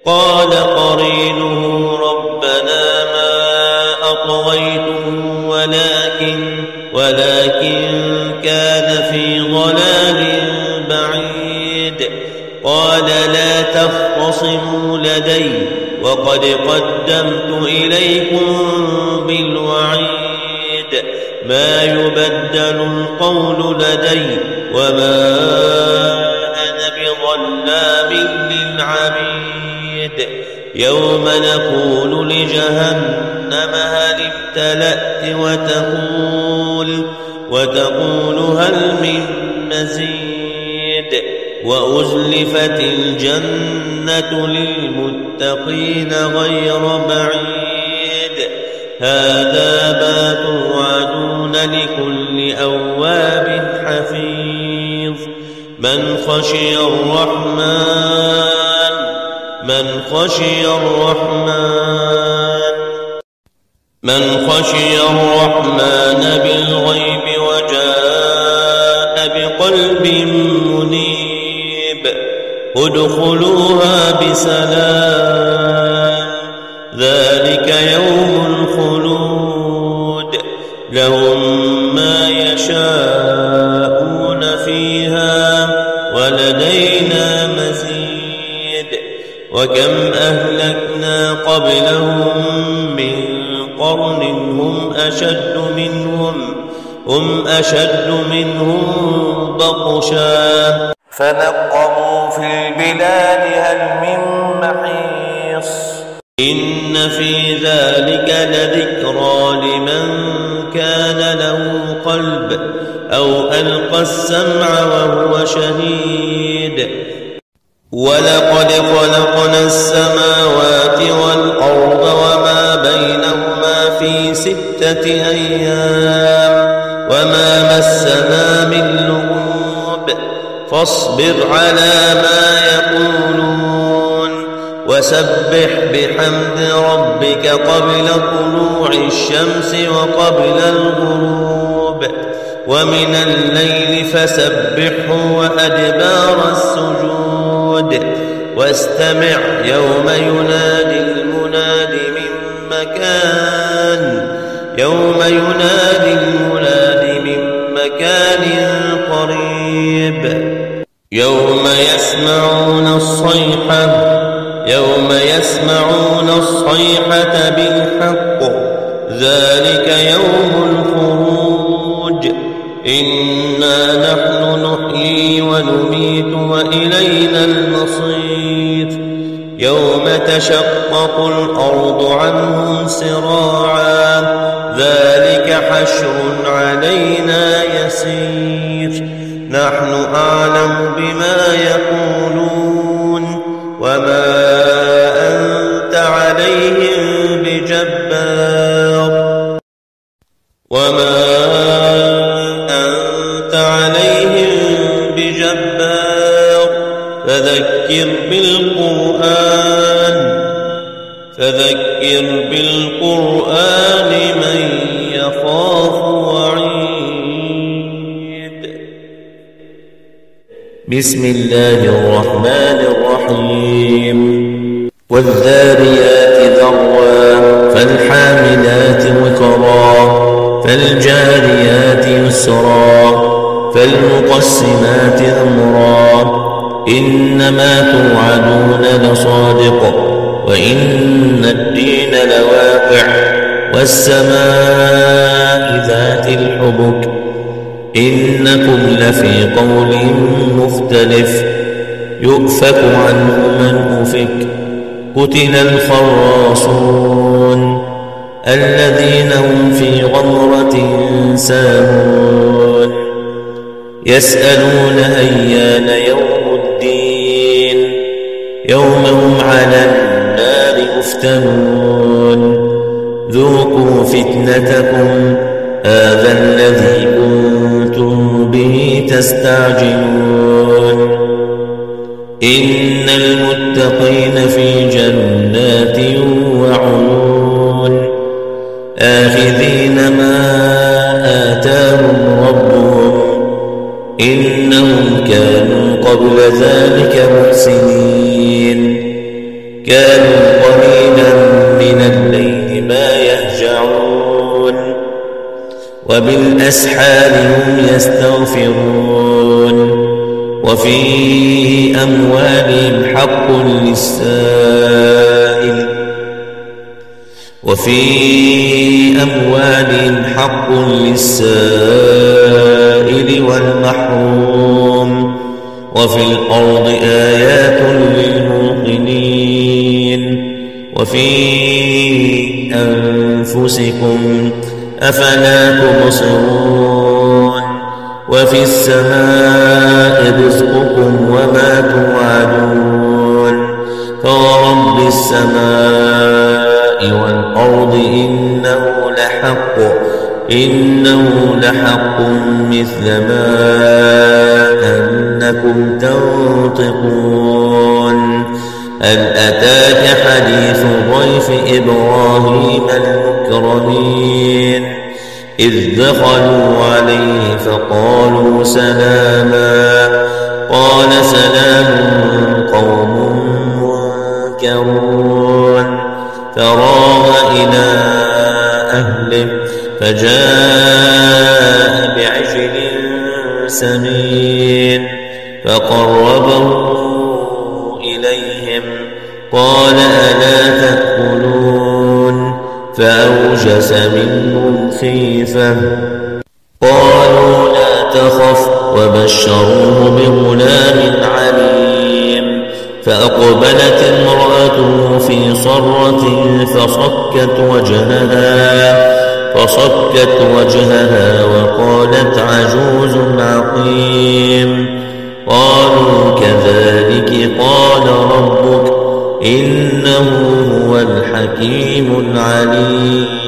قال قرينه ربنا ما أطغيته ولكن كان في ضلال بعيد. قال لا تختصموا لدي وقد قدمت إليكم بالوعيد. ما يبدل القول لدي وما أنا بظلام للعبيد. يوم نقول لجهنم هل امتلأت وتقول هل من مزيد. وأزلفت الجنة للمتقين غير بعيد. هذا ما توعدون لكل أواب حفيظ. من خشي الرحمن بالغيب وجاء بقلب منيب. ادخلوها بسلام ذلك يوم الخلود. لهم ما يشاءون فيها ولدينا مزيد. وكم أهلكنا قبلهم من قرن هم أشد منهم بطشا فنقبوا في البلاد هل من محيص. إن في ذلك لذكرى لمن كان له قلب أو ألقى السمع وهو شهيد. ولقد خلقنا السماوات والأرض وما بينهما في 6 أيام وما مسنا من لغوب. فاصبر على ما يقولون وسبح بحمد ربك قبل طلوع الشمس وقبل الغروب. ومن الليل فسبحه وأدبار السجود. واستمع يوم ينادي المناد من مكان قريب. يوم يسمعون الصيحة بالحق ذلك يوم الخروج. إنا نحن نحيي ونميت وإلينا المصير. يوم تشقق الأرض عنهم سراعا ذلك حشر علينا يسير. نحن أعلم بما يقولون وما أنت عليهم بجبار. فذكر بالقرآن من يخاف وعيد. بسم الله الرحمن الرحيم. والذاريات ذروا فالحاملات وقرا فالجاريات يسرا فالمقسمات أمرا. إنما توعدون لصادق وإن الدين لواقع. والسماء ذات الحبك إنكم لفي قول مختلف. يؤفك عنه من أفك. قتل الخراصون الذين هم في غمرة ساهون. يسألون أيان يوم الدين يوم هم على النار يفتنون. ذوقوا فتنتكم هذا الذي كنتم به تستعجلون. إن المتقين في جنات وعيون آخذين ما آتاهم ربهم إنهم كانوا قبل ذلك محسنين. كانوا قليلا من الليل ما يهجعون وبالأسحار هم يستغفرون وفي أموالهم حق للسائل والمحروم وفي الأرض آيات للموقنين وفي أنفسكم أفلا تبصرون وفي السماء رزقكم وما توعدون فورب السماء والأرض إنه لحق مثل ما أنكم تنطقون هل أتاك حديث ضيف إبراهيم المكرمين إذ دخلوا عليه فقالوا سلاما قال سلام قوم منكرون فراغ إلى أهله فجاء بعجل سمين فقربه إليهم قال ألا تأكلون فأوجس منهم خيفة قالوا لا تخف وبشروه بغلام عليم فأقبلت امرأته في صرة فصكت وجهها وقالت عجوز عقيم قالوا كذلك قال ربك إنه هو الحكيم العليم